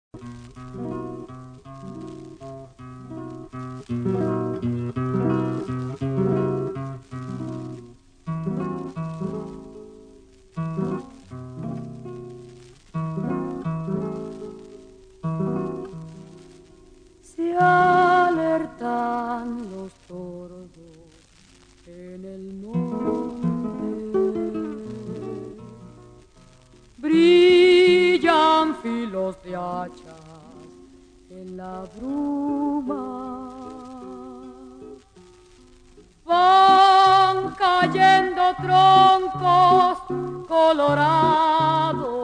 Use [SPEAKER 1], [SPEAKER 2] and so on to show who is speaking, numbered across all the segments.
[SPEAKER 1] Se alertan los tordos en el monte, brillan filos de hachas en la bruma, van cayendo troncos colorados,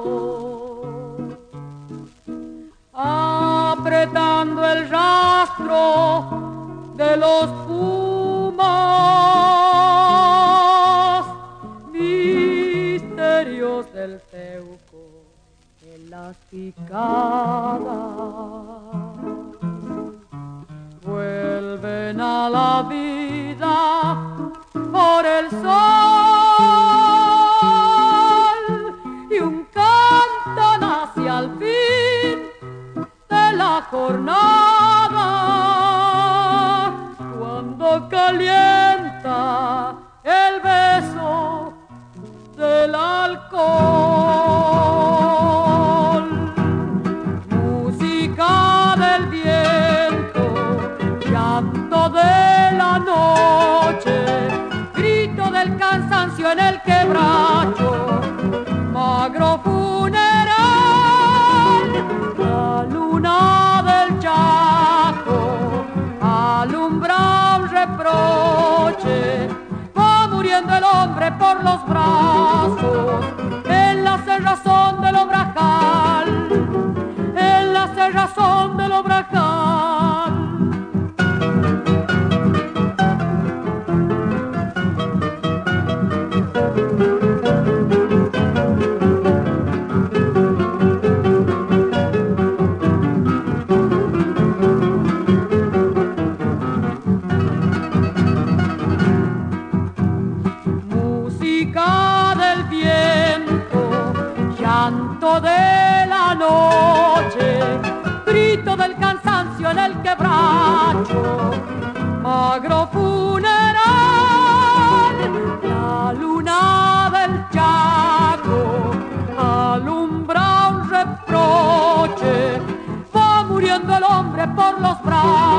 [SPEAKER 1] apretando el rastro de los pumas, misterios del Teuco en las picadas, vuelven a la vida por el sol y un canto nace al fin de la jornada, cuando calienta el beso del alcohol. Música del viento, llanto de la noche, grito del cansancio en el quebracho, magro funeral. La luna del Chaco alumbra un reproche, va muriendo el hombre por los brazos en la cerrazón del Obrajal, en la cerrazón del Obrajal. Música del viento, llanto de la noche, grito del cansancio en el quebracho, magro funeral. La luna del Chaco alumbra un reproche, va muriendo el hombre por los brazos